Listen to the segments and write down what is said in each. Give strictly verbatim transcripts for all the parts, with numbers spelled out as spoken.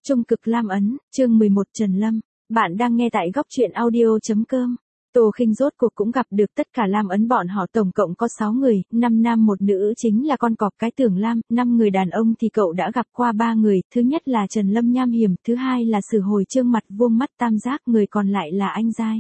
Trung cực Lam Ấn, chương mười một Trần Lâm. Bạn đang nghe tại góc truyện audio.com. Tô Khinh rốt cuộc cũng gặp được tất cả Lam Ấn, bọn họ tổng cộng có sáu người, năm nam một nữ chính là con cọp cái Tưởng Lam, năm người đàn ông thì cậu đã gặp qua ba người, thứ nhất là Trần Lâm nham hiểm, thứ hai là Sử Hồi Trương mặt vuông mắt tam giác, người còn lại là anh giai.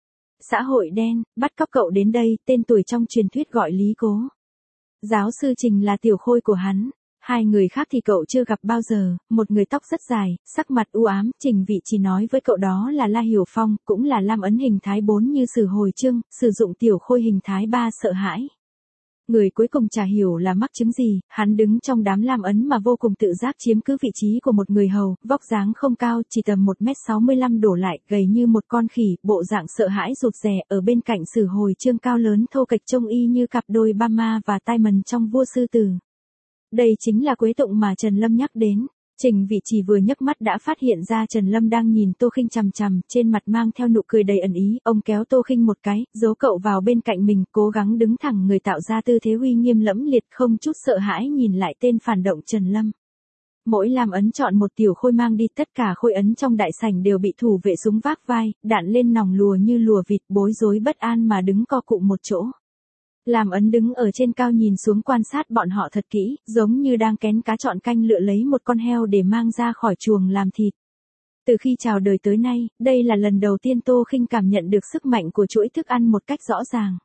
Xã hội đen, bắt cóc cậu đến đây, tên tuổi trong truyền thuyết gọi Lý Cố. Giáo sư Trình là tiểu khôi của hắn. Hai người khác thì cậu chưa gặp bao giờ, một người tóc rất dài, sắc mặt u ám, Trình Vị chỉ nói với cậu đó là La Hiểu Phong, cũng là Lam Ấn hình thái bốn như Sử Hồi Trương, sử dụng tiểu khôi hình thái ba sợ hãi. Người cuối cùng chả hiểu là mắc chứng gì, hắn đứng trong đám Lam Ấn mà vô cùng tự giác chiếm cứ vị trí của một người hầu, vóc dáng không cao, chỉ tầm một mét sáu mươi lăm đổ lại, gầy như một con khỉ, bộ dạng sợ hãi rụt rè, ở bên cạnh Sử Hồi Trương cao lớn thô kệch trông y như cặp đôi ba ma và tai mần trong Vua Sư Tử. Đây chính là Quế Tụng mà Trần Lâm nhắc đến. Trình Vị chỉ vừa nhấc mắt đã phát hiện ra Trần Lâm đang nhìn Tô Khinh chằm chằm, trên mặt mang theo nụ cười đầy ẩn ý, ông kéo Tô Khinh một cái, giấu cậu vào bên cạnh mình, cố gắng đứng thẳng người tạo ra tư thế uy nghiêm lẫm liệt, không chút sợ hãi nhìn lại tên phản động Trần Lâm. Mỗi Lam Ấn chọn một tiểu khôi mang đi, tất cả khôi ấn trong đại sảnh đều bị thủ vệ súng vác vai, đạn lên nòng lùa như lùa vịt, bối rối bất an mà đứng co cụm một chỗ. Lam Ấn đứng ở trên cao nhìn xuống quan sát bọn họ thật kỹ, giống như đang kén cá chọn canh lựa lấy một con heo để mang ra khỏi chuồng làm thịt. Từ khi chào đời tới nay, đây là lần đầu tiên Tô Khinh cảm nhận được sức mạnh của chuỗi thức ăn một cách rõ ràng.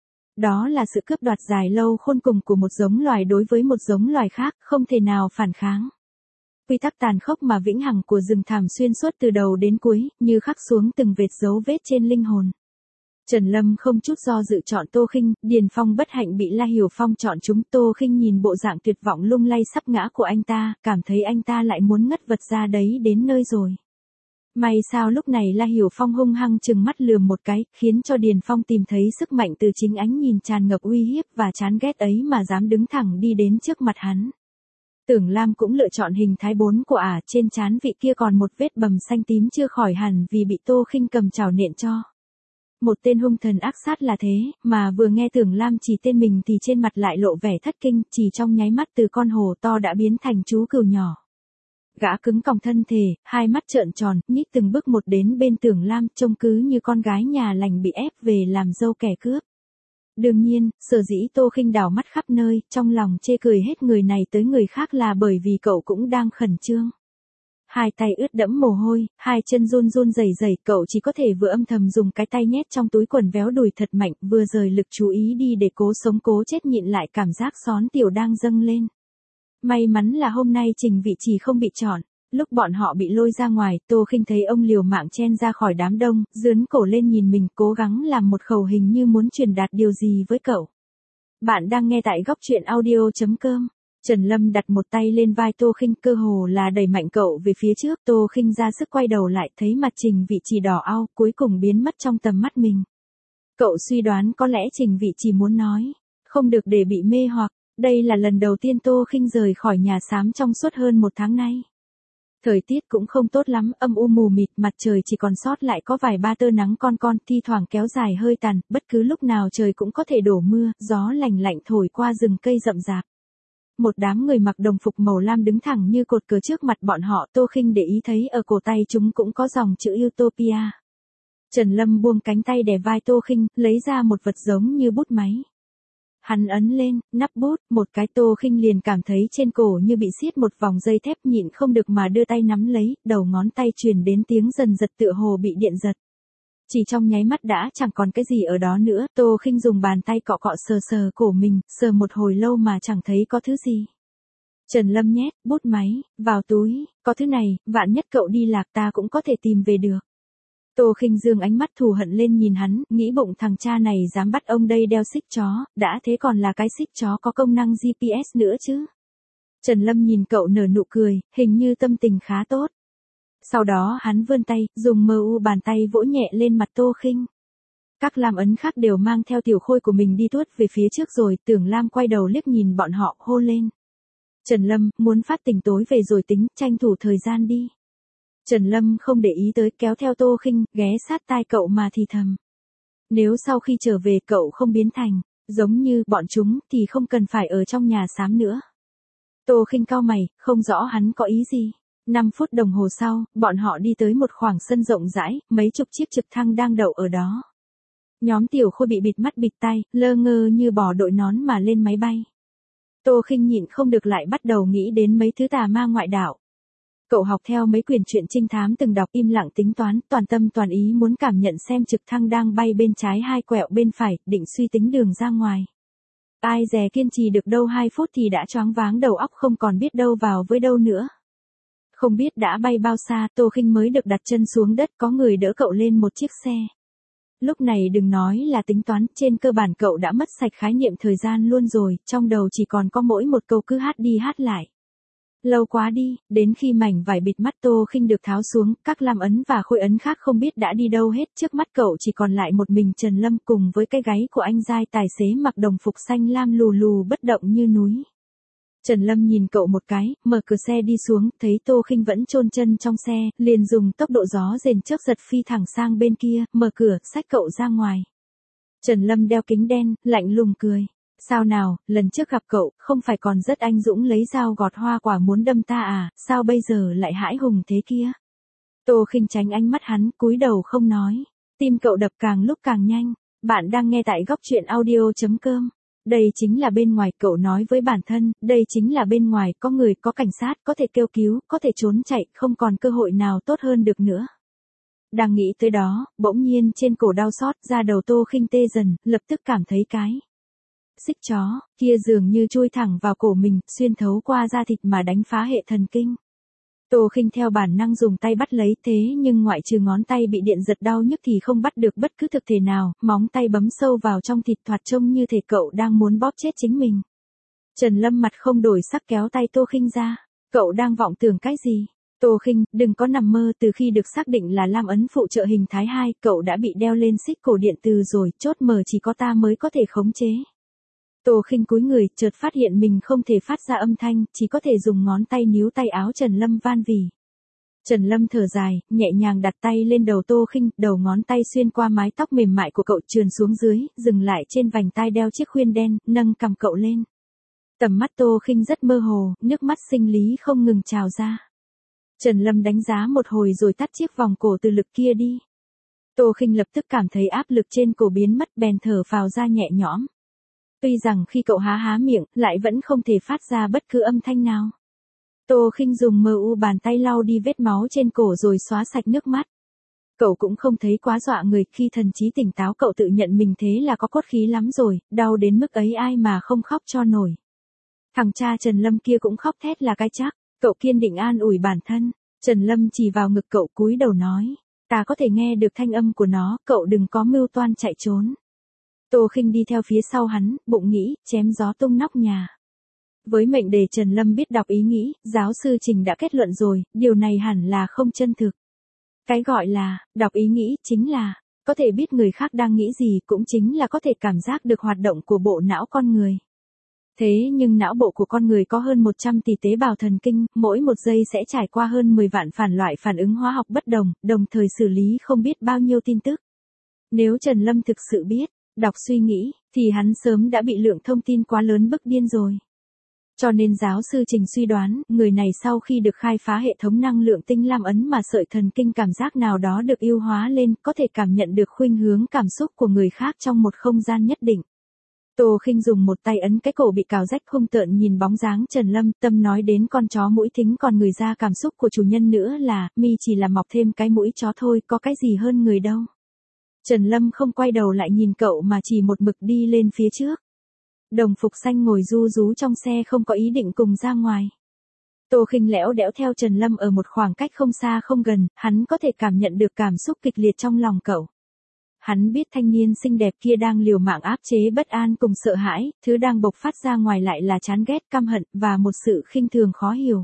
Đó là sự cướp đoạt dài lâu khôn cùng của một giống loài đối với một giống loài khác, không thể nào phản kháng. Quy tắc tàn khốc mà vĩnh hằng của rừng thảm xuyên suốt từ đầu đến cuối, như khắc xuống từng vệt dấu vết trên linh hồn. Trần Lâm không chút do dự chọn Tô Khinh, Điền Phong bất hạnh bị La Hiểu Phong chọn chúng. Tô Khinh nhìn bộ dạng tuyệt vọng lung lay sắp ngã của anh ta, cảm thấy anh ta lại muốn ngất vật ra đấy đến nơi rồi. May sao lúc này La Hiểu Phong hung hăng trừng mắt lườm một cái, khiến cho Điền Phong tìm thấy sức mạnh từ chính ánh nhìn tràn ngập uy hiếp và chán ghét ấy mà dám đứng thẳng đi đến trước mặt hắn. Tưởng Lam cũng lựa chọn hình thái bốn của ả, trên trán vị kia còn một vết bầm xanh tím chưa khỏi hẳn vì bị Tô Khinh cầm chảo nện cho. Một tên hung thần ác sát là thế, mà vừa nghe Tưởng Lam chỉ tên mình thì trên mặt lại lộ vẻ thất kinh, chỉ trong nháy mắt từ con hổ to đã biến thành chú cừu nhỏ. Gã cứng còng thân thể, hai mắt trợn tròn, nhích từng bước một đến bên Tưởng Lam, trông cứ như con gái nhà lành bị ép về làm dâu kẻ cướp. Đương nhiên, sở dĩ Tô Khinh đảo mắt khắp nơi, trong lòng chê cười hết người này tới người khác là bởi vì cậu cũng đang khẩn trương. Hai tay ướt đẫm mồ hôi, hai chân run run rẩy rẩy, cậu chỉ có thể vừa âm thầm dùng cái tay nhét trong túi quần véo đùi thật mạnh, vừa rời lực chú ý đi để cố sống cố chết nhịn lại cảm giác xón tiểu đang dâng lên. May mắn là hôm nay Trình Vị chỉ không bị chọn. Lúc bọn họ bị lôi ra ngoài, Tô Khinh thấy ông liều mạng chen ra khỏi đám đông, dướn cổ lên nhìn mình, cố gắng làm một khẩu hình như muốn truyền đạt điều gì với cậu. Bạn đang nghe tại góc truyện audio.com. Trần Lâm đặt một tay lên vai Tô Khinh, cơ hồ là đẩy mạnh cậu về phía trước. Tô Khinh ra sức quay đầu lại, thấy mặt Trình Vị chỉ đỏ ao, cuối cùng biến mất trong tầm mắt mình. Cậu suy đoán có lẽ Trình Vị chỉ muốn nói, không được để bị mê hoặc. Đây là lần đầu tiên Tô Khinh rời khỏi nhà xám trong suốt hơn một tháng nay. Thời tiết cũng không tốt lắm, âm u mù mịt, mặt trời chỉ còn sót lại có vài ba tơ nắng con con, thi thoảng kéo dài hơi tàn, bất cứ lúc nào trời cũng có thể đổ mưa, gió lành lạnh thổi qua rừng cây rậm rạp. Một đám người mặc đồng phục màu lam đứng thẳng như cột cờ trước mặt bọn họ. Tô Khinh để ý thấy ở cổ tay chúng cũng có dòng chữ Utopia. Trần Lâm buông cánh tay đè vai Tô Khinh, lấy ra một vật giống như bút máy. Hắn ấn lên, nắp bút, một cái. Tô Khinh liền cảm thấy trên cổ như bị siết một vòng dây thép, nhịn không được mà đưa tay nắm lấy, đầu ngón tay truyền đến tiếng dần giật tựa hồ bị điện giật. Chỉ trong nháy mắt đã chẳng còn cái gì ở đó nữa. Tô Khinh dùng bàn tay cọ cọ sờ sờ cổ mình, sờ một hồi lâu mà chẳng thấy có thứ gì. Trần Lâm nhét bút máy vào túi, có thứ này, vạn nhất cậu đi lạc ta cũng có thể tìm về được. Tô Khinh dương ánh mắt thù hận lên nhìn hắn, nghĩ bụng thằng cha này dám bắt ông đây đeo xích chó, đã thế còn là cái xích chó có công năng giê pê ét nữa chứ. Trần Lâm nhìn cậu nở nụ cười, hình như tâm tình khá tốt. Sau đó hắn vươn tay, dùng mờ u bàn tay vỗ nhẹ lên mặt Tô Khinh. Các Lam Ấn khác đều mang theo tiểu khôi của mình đi tuốt về phía trước rồi. Tưởng Lam quay đầu liếc nhìn bọn họ, hô lên. Trần Lâm, muốn phát tình tối về rồi tính, tranh thủ thời gian đi. Trần Lâm không để ý tới, kéo theo Tô Khinh, ghé sát tai cậu mà thì thầm. Nếu sau khi trở về cậu không biến thành, giống như bọn chúng, thì không cần phải ở trong nhà xám nữa. Tô Khinh cau mày, không rõ hắn có ý gì. năm phút đồng hồ sau, bọn họ đi tới một khoảng sân rộng rãi, mấy chục chiếc trực thăng đang đậu ở đó. Nhóm Tiểu Khôi bị bịt mắt bịt tai, lơ ngơ như bò đội nón mà lên máy bay. Tô Khinh nhịn không được lại bắt đầu nghĩ đến mấy thứ tà ma ngoại đạo. Cậu học theo mấy quyển truyện trinh thám từng đọc, im lặng tính toán, toàn tâm toàn ý muốn cảm nhận xem trực thăng đang bay bên trái hay quẹo bên phải, định suy tính đường ra ngoài. Ai dè kiên trì được đâu hai phút thì đã choáng váng đầu óc không còn biết đâu vào với đâu nữa. Không biết đã bay bao xa, Tô Khinh mới được đặt chân xuống đất, có người đỡ cậu lên một chiếc xe. Lúc này đừng nói là tính toán, trên cơ bản cậu đã mất sạch khái niệm thời gian luôn rồi, trong đầu chỉ còn có mỗi một câu cứ hát đi hát lại. Lâu quá đi, đến khi mảnh vải bịt mắt Tô Khinh được tháo xuống, các lam ấn và khôi ấn khác không biết đã đi đâu hết, trước mắt cậu chỉ còn lại một mình Trần Lâm cùng với cái gáy của anh giai tài xế mặc đồng phục xanh lam lù lù bất động như núi. Trần Lâm nhìn cậu một cái, mở cửa xe đi xuống, thấy Tô Khinh vẫn chôn chân trong xe, liền dùng tốc độ gió rền chớp giật phi thẳng sang bên kia, mở cửa, xách cậu ra ngoài. Trần Lâm đeo kính đen, lạnh lùng cười. Sao nào, lần trước gặp cậu, không phải còn rất anh dũng lấy dao gọt hoa quả muốn đâm ta à, sao bây giờ lại hãi hùng thế kia? Tô Khinh tránh ánh mắt hắn, cúi đầu không nói. Tim cậu đập càng lúc càng nhanh. Bạn đang nghe tại góc truyện audio chấm com. Đây chính là bên ngoài, cậu nói với bản thân, đây chính là bên ngoài, có người, có cảnh sát, có thể kêu cứu, có thể trốn chạy, không còn cơ hội nào tốt hơn được nữa. Đang nghĩ tới đó, bỗng nhiên trên cổ đau xót, da đầu Tô Khinh tê dần, lập tức cảm thấy cái xích chó kia dường như chui thẳng vào cổ mình, xuyên thấu qua da thịt mà đánh phá hệ thần kinh. Tô Khinh theo bản năng dùng tay bắt lấy, thế nhưng ngoại trừ ngón tay bị điện giật đau nhức thì không bắt được bất cứ thực thể nào, móng tay bấm sâu vào trong thịt, thoạt trông như thể cậu đang muốn bóp chết chính mình. Trần Lâm mặt không đổi sắc kéo tay Tô Khinh ra. Cậu đang vọng tưởng cái gì? Tô Khinh, đừng có nằm mơ, từ khi được xác định là lam ấn phụ trợ hình thái hai, cậu đã bị đeo lên xích cổ điện từ rồi, chốt mở chỉ có ta mới có thể khống chế. Tô Khinh cúi người, chợt phát hiện mình không thể phát ra âm thanh, chỉ có thể dùng ngón tay níu tay áo Trần Lâm van vỉ. Trần Lâm thở dài, nhẹ nhàng đặt tay lên đầu Tô Khinh, đầu ngón tay xuyên qua mái tóc mềm mại của cậu trườn xuống dưới, dừng lại trên vành tai đeo chiếc khuyên đen, nâng cằm cậu lên. Tầm mắt Tô Khinh rất mơ hồ, nước mắt sinh lý không ngừng trào ra. Trần Lâm đánh giá một hồi rồi tắt chiếc vòng cổ từ lực kia đi. Tô Khinh lập tức cảm thấy áp lực trên cổ biến mất, bèn thở phào ra nhẹ nhõm. Tuy rằng khi cậu há há miệng, lại vẫn không thể phát ra bất cứ âm thanh nào. Tô Khinh dùng mờ u bàn tay lau đi vết máu trên cổ rồi xóa sạch nước mắt. Cậu cũng không thấy quá dọa người, khi thần trí tỉnh táo cậu tự nhận mình thế là có cốt khí lắm rồi, đau đến mức ấy ai mà không khóc cho nổi. Thằng cha Trần Lâm kia cũng khóc thét là cái chắc, cậu kiên định an ủi bản thân. Trần Lâm chỉ vào ngực cậu cúi đầu nói, ta có thể nghe được thanh âm của nó, cậu đừng có mưu toan chạy trốn. Tô Khinh đi theo phía sau hắn, bụng nghĩ, chém gió tung nóc nhà. Với mệnh đề Trần Lâm biết đọc ý nghĩ, giáo sư Trình đã kết luận rồi, điều này hẳn là không chân thực. Cái gọi là, đọc ý nghĩ, chính là, có thể biết người khác đang nghĩ gì, cũng chính là có thể cảm giác được hoạt động của bộ não con người. Thế nhưng não bộ của con người có hơn một trăm tỷ tế bào thần kinh, mỗi một giây sẽ trải qua hơn mười vạn phản loại phản ứng hóa học bất đồng, đồng thời xử lý không biết bao nhiêu tin tức. Nếu Trần Lâm thực sự biết, đọc suy nghĩ, thì hắn sớm đã bị lượng thông tin quá lớn bức điên rồi. Cho nên giáo sư Trình suy đoán, người này sau khi được khai phá hệ thống năng lượng tinh lam ấn mà sợi thần kinh cảm giác nào đó được ưu hóa lên, có thể cảm nhận được khuynh hướng cảm xúc của người khác trong một không gian nhất định. Tô Khinh dùng một tay ấn cái cổ bị cào rách hung tợn nhìn bóng dáng Trần Lâm, tâm nói đến con chó mũi thính còn người ra cảm xúc của chủ nhân nữa là, mi chỉ là mọc thêm cái mũi chó thôi, có cái gì hơn người đâu. Trần Lâm không quay đầu lại nhìn cậu mà chỉ một mực đi lên phía trước. Đồng phục xanh ngồi ru rú trong xe không có ý định cùng ra ngoài. Tô Khinh lẽo đẽo theo Trần Lâm ở một khoảng cách không xa không gần, hắn có thể cảm nhận được cảm xúc kịch liệt trong lòng cậu. Hắn biết thanh niên xinh đẹp kia đang liều mạng áp chế bất an cùng sợ hãi, thứ đang bộc phát ra ngoài lại là chán ghét, căm hận, và một sự khinh thường khó hiểu.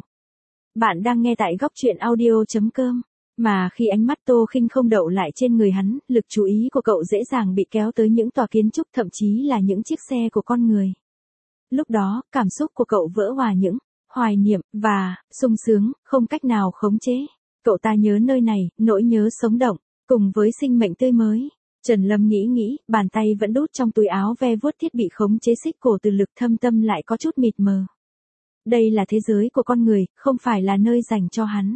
Bạn đang nghe tại góc truyện audio chấm com. Mà khi ánh mắt Tô Khinh không đậu lại trên người hắn, lực chú ý của cậu dễ dàng bị kéo tới những tòa kiến trúc, thậm chí là những chiếc xe của con người. Lúc đó, cảm xúc của cậu vỡ hòa những hoài niệm và sung sướng, không cách nào khống chế. Cậu ta nhớ nơi này, nỗi nhớ sống động, cùng với sinh mệnh tươi mới. Trần Lâm nghĩ nghĩ, bàn tay vẫn đút trong túi áo ve vuốt thiết bị khống chế xích cổ từ lực, thâm tâm lại có chút mịt mờ. Đây là thế giới của con người, không phải là nơi dành cho hắn.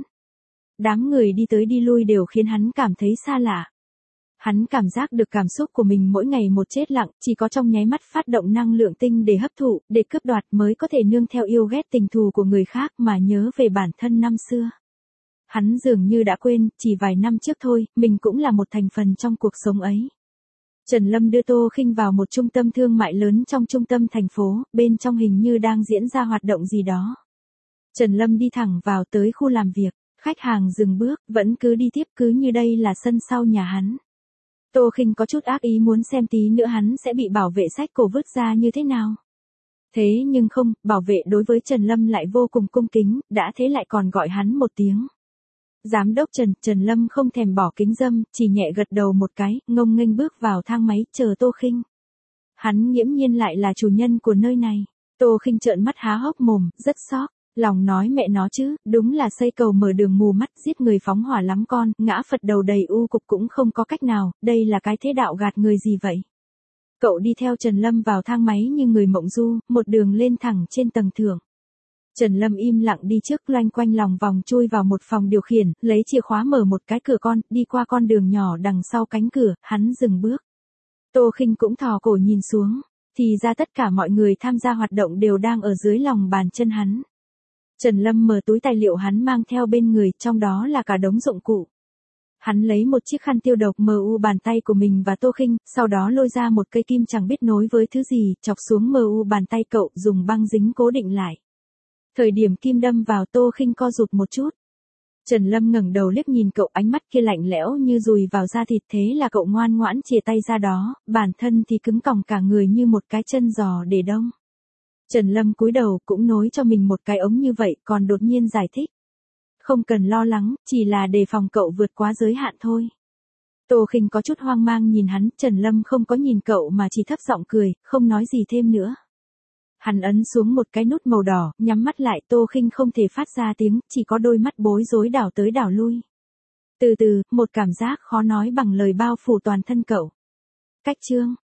Đám người đi tới đi lui đều khiến hắn cảm thấy xa lạ. Hắn cảm giác được cảm xúc của mình mỗi ngày một chết lặng, chỉ có trong nháy mắt phát động năng lượng tinh để hấp thụ, để cướp đoạt mới có thể nương theo yêu ghét tình thù của người khác mà nhớ về bản thân năm xưa. Hắn dường như đã quên, chỉ vài năm trước thôi, mình cũng là một thành phần trong cuộc sống ấy. Trần Lâm đưa Tô Khinh vào một trung tâm thương mại lớn trong trung tâm thành phố, bên trong hình như đang diễn ra hoạt động gì đó. Trần Lâm đi thẳng vào tới khu làm việc, khách hàng dừng bước, vẫn cứ đi tiếp cứ như đây là sân sau nhà hắn. Tô Khinh có chút ác ý muốn xem tí nữa hắn sẽ bị bảo vệ xách cổ vứt ra như thế nào. Thế nhưng không, bảo vệ đối với Trần Lâm lại vô cùng cung kính, đã thế lại còn gọi hắn một tiếng. Giám đốc Trần, Trần Lâm không thèm bỏ kính râm, chỉ nhẹ gật đầu một cái, ngông nghênh bước vào thang máy, chờ Tô Khinh. Hắn nghiễm nhiên lại là chủ nhân của nơi này. Tô Khinh trợn mắt há hốc mồm, rất sốc, lòng nói mẹ nó chứ, đúng là xây cầu mở đường mù mắt, giết người phóng hỏa lắm con, ngã Phật đầu đầy u cục cũng không có cách nào, đây là cái thế đạo gạt người gì vậy? Cậu đi theo Trần Lâm vào thang máy như người mộng du, một đường lên thẳng trên tầng thượng. Trần Lâm im lặng đi trước, loanh quanh lòng vòng chui vào một phòng điều khiển, lấy chìa khóa mở một cái cửa con, đi qua con đường nhỏ đằng sau cánh cửa, hắn dừng bước. Tô Khinh cũng thò cổ nhìn xuống, thì ra tất cả mọi người tham gia hoạt động đều đang ở dưới lòng bàn chân hắn. Trần Lâm mở túi tài liệu hắn mang theo bên người, trong đó là cả đống dụng cụ. Hắn lấy một chiếc khăn tiêu độc mờ u bàn tay của mình và Tô Khinh, sau đó lôi ra một cây kim chẳng biết nối với thứ gì, chọc xuống mờ u bàn tay cậu, dùng băng dính cố định lại. Thời điểm kim đâm vào, Tô Khinh co rụt một chút. Trần Lâm ngẩng đầu liếc nhìn cậu, ánh mắt kia lạnh lẽo như dùi vào da thịt, thế là cậu ngoan ngoãn chìa tay ra đó, bản thân thì cứng còng cả người như một cái chân giò để đông. Trần Lâm cúi đầu cũng nối cho mình một cái ống như vậy, còn đột nhiên giải thích. Không cần lo lắng, chỉ là đề phòng cậu vượt quá giới hạn thôi. Tô Khinh có chút hoang mang nhìn hắn, Trần Lâm không có nhìn cậu mà chỉ thấp giọng cười, không nói gì thêm nữa. Hắn ấn xuống một cái nút màu đỏ, nhắm mắt lại, Tô Khinh không thể phát ra tiếng, chỉ có đôi mắt bối rối đảo tới đảo lui. Từ từ, một cảm giác khó nói bằng lời bao phủ toàn thân cậu. Cách chương